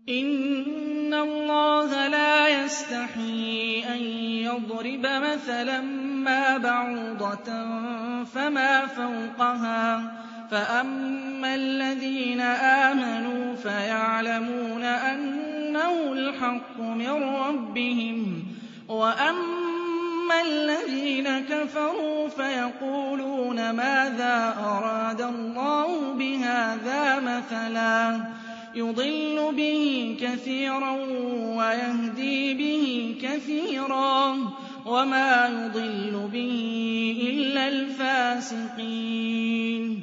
إِنَّ اللَّهَ لَا يَسْتَحْيِي أَن يَضْرِبَ مَثَلًا مَّا بَعُوضَةً فَمَا فَوْقَهَا ۚ فَأَمَّا الَّذِينَ آمَنُوا فَيَعْلَمُونَ أَنَّهُ الْحَقُّ مِن رَّبِّهِمْ ۖ وَأَمَّا الَّذِينَ كَفَرُوا فَيَقُولُونَ مَاذَا أَرَادَ اللَّهُ بِهَٰذَا مَثَلًا ۚ يُضِلُّ بِهِ كَثِيرًا وَيَهْدِي بِهِ كَثِيرًا ۚ وَمَا يُضِلُّ بِهِ إِلَّا الْفَاسِقِينَ